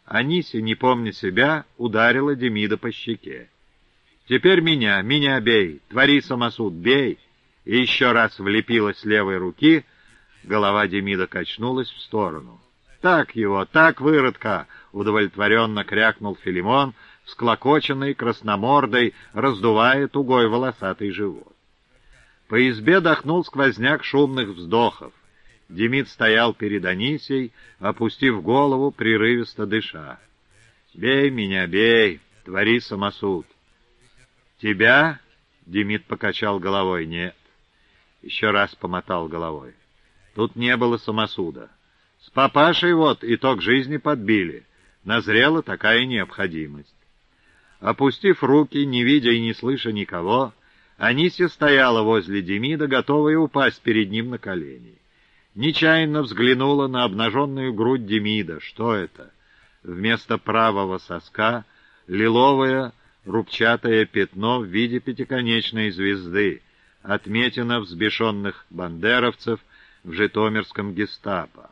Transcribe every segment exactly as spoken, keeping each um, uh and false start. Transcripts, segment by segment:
Анися, не помня себя, ударила Демида по щеке. «Теперь меня, меня бей, твори самосуд, бей!» И еще раз влепила с левой руки, голова Демида качнулась в сторону. «Так его, так, выродка!» — удовлетворенно крякнул Филимон, всклокоченный, красномордой, раздувая тугой волосатый живот. По избе дохнул сквозняк шумных вздохов. Демид стоял перед Анисией, опустив голову, прерывисто дыша. «Бей меня, бей, твори самосуд». «Тебя?» — Демид покачал головой. «Нет». Еще раз помотал головой. «Тут не было самосуда. С папашей вот итог жизни подбили. Назрела такая необходимость». Опустив руки, не видя и не слыша никого, Анисия стояла возле Демида, готовая упасть перед ним на колени. Нечаянно взглянула на обнаженную грудь Демида. Что это? Вместо правого соска лиловое рубчатое пятно в виде пятиконечной звезды, отметина взбешенных бандеровцев в житомирском гестапо.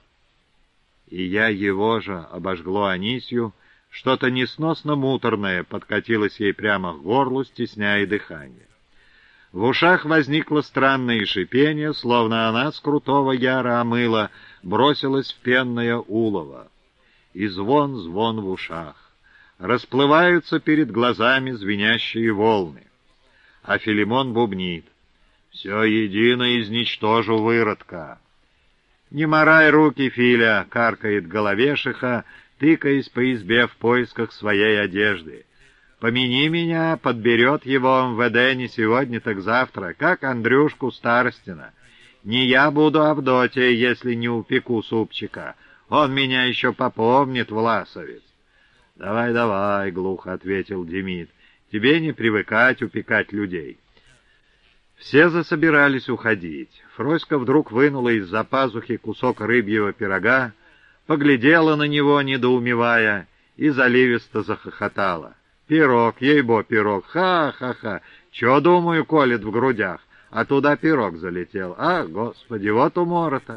И я его же обожгло Анисью, что-то несносно муторное подкатилось ей прямо к горлу, стесняя дыхание. В ушах возникло странное шипение, словно она с крутого яра омыла, бросилась в пенное улово. И звон, звон в ушах. Расплываются перед глазами звенящие волны. А Филимон бубнит: «Все едино изничтожу выродка». «Не морай руки, Филя!» — каркает головешиха, тыкаясь по избе в поисках своей одежды. «Помяни меня, подберет его МВД не сегодня, так завтра, как Андрюшку Старостина. Не я буду Авдотья, если не упеку супчика. Он меня еще попомнит, власовец». «Давай, давай», — глухо ответил Демид, — «тебе не привыкать упекать людей». Все засобирались уходить. Фроська вдруг вынула из-за пазухи кусок рыбьего пирога, поглядела на него, недоумевая, и заливисто захохотала. «Пирог, ей-бо, пирог, ха-ха-ха! Чё, думаю, колет в грудях? А туда пирог залетел. А, господи, вот умора-то!»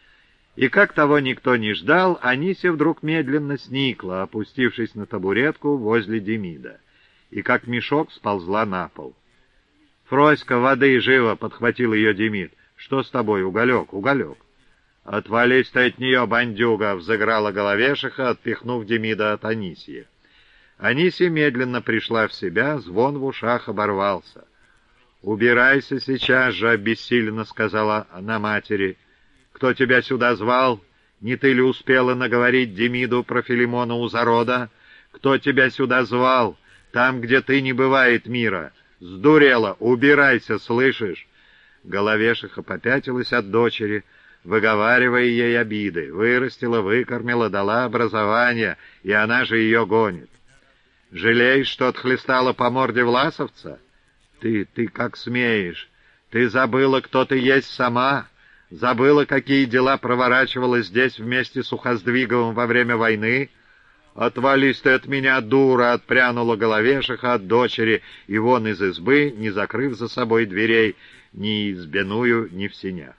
И как того никто не ждал, Анися вдруг медленно сникла, опустившись на табуретку возле Демида, и как мешок сползла на пол. «Фроська, воды, живо!» — подхватил ее Демид. «Что с тобой, уголек, уголек?» «Отвались ты от нее, бандюга!» — взыграла головешиха, отпихнув Демида от Анисии. Анисия медленно пришла в себя, звон в ушах оборвался. «Убирайся сейчас же!» — обессиленно сказала она матери. «Кто тебя сюда звал? Не ты ли успела наговорить Демиду про Филимона у зарода? Кто тебя сюда звал? Там, где ты, не бывает мира. Сдурела! Убирайся, слышишь?» Головешиха попятилась от дочери, выговаривая ей обиды. Вырастила, выкормила, дала образование, и она же ее гонит. «Жалеешь, что отхлестала по морде власовца? Ты, ты как смеешь? Ты забыла, кто ты есть сама? Забыла, какие дела проворачивала здесь вместе с Ухоздвиговым во время войны? Отвались ты от меня, дура!» — отпрянула головешиха от дочери, и вон из избы, не закрыв за собой дверей, ни избяную, ни в сенях.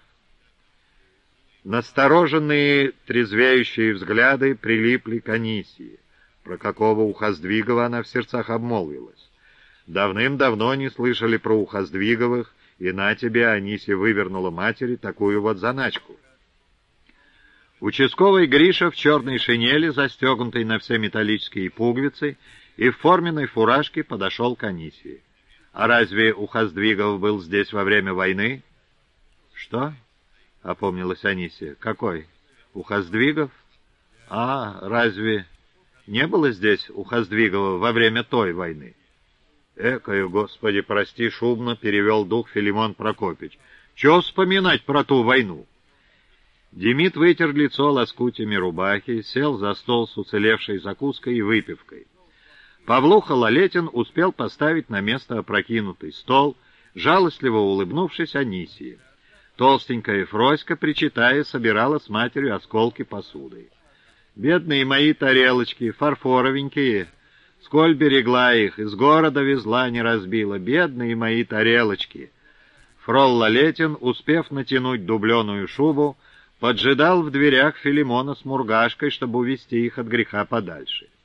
Настороженные, трезвеющие взгляды прилипли к Анисии. Про какого Ухоздвигова она в сердцах обмолвилась. Давным-давно не слышали про Ухоздвиговых, и на тебе Анисия вывернула матери такую вот заначку. Участковый Гриша в черной шинели, застегнутой на все металлические пуговицы, и в форменной фуражке подошел к Анисии. «А разве Ухоздвигов был здесь во время войны?» «Что?» — опомнилась Анисия. «Какой? Ухоздвигов? А, разве не было здесь Ухоздвигова во время той войны?» «Экаю, Господи, прости, шумно», — перевел дух Филимон Прокопич. «Чего вспоминать про ту войну?» Демид вытер лицо лоскутями рубахи, сел за стол с уцелевшей закуской и выпивкой. Павлуха Лалетин успел поставить на место опрокинутый стол, жалостливо улыбнувшись Анисии. Толстенькая Фроська, причитая, собирала с матерью осколки посуды. «Бедные мои тарелочки, фарфоровенькие! Сколь берегла их, из города везла, не разбила. Бедные мои тарелочки!» Фрол Лалетин, успев натянуть дубленую шубу, поджидал в дверях Филимона с Мургашкой, чтобы увести их от греха подальше.